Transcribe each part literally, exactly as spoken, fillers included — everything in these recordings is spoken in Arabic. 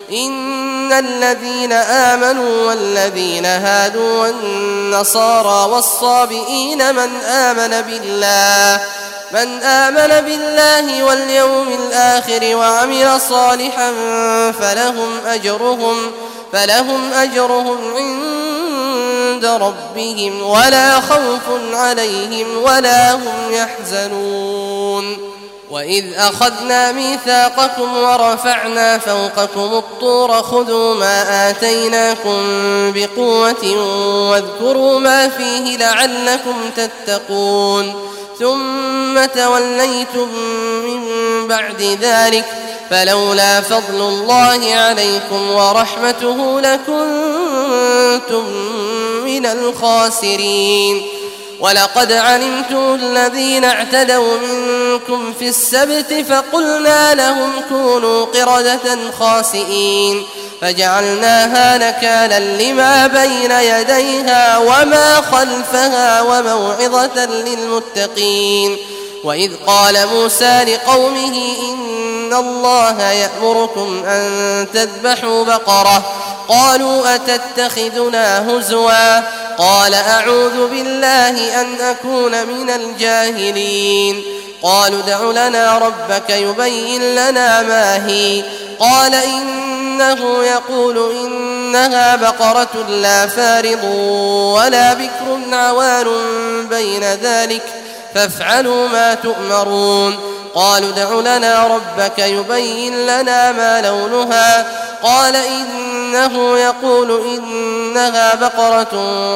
إن الذين آمنوا والذين هادوا والنصارى والصابئين من آمن بالله من آمن بالله واليوم الآخر وعمل صالحا فلهم أجرهم فلهم أجرهم عند ربهم ولا خوف عليهم ولا هم يحزنون. وإذ أخذنا ميثاقكم ورفعنا فوقكم الطور خذوا ما آتيناكم بقوة واذكروا ما فيه لعلكم تتقون ثم توليتم من بعد ذلك فلولا فضل الله عليكم ورحمته لكنتم من الخاسرين. ولقد علمتم الذين اعتدوا منكم في السبت فقلنا لهم كونوا قردة خاسئين فجعلناها نكالا لما بين يديها وما خلفها وموعظة للمتقين. وإذ قال موسى لقومه إن الله يأمركم أن تذبحوا بقرة قالوا أتتخذنا هزوا قال أعوذ بالله أن أكون من الجاهلين. قالوا ادع لنا ربك يبين لنا ما هي قال إنه يقول إنها بقرة لا فارض ولا بكر عوان بين ذلك فافعلوا ما تؤمرون. قالوا ادع لنا ربك يبين لنا ما لونها قال إنه يقول إنها بقرة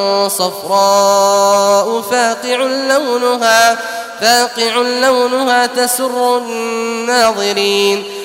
صفراء فاقع لونها فاقع لونها تسر الناظرين.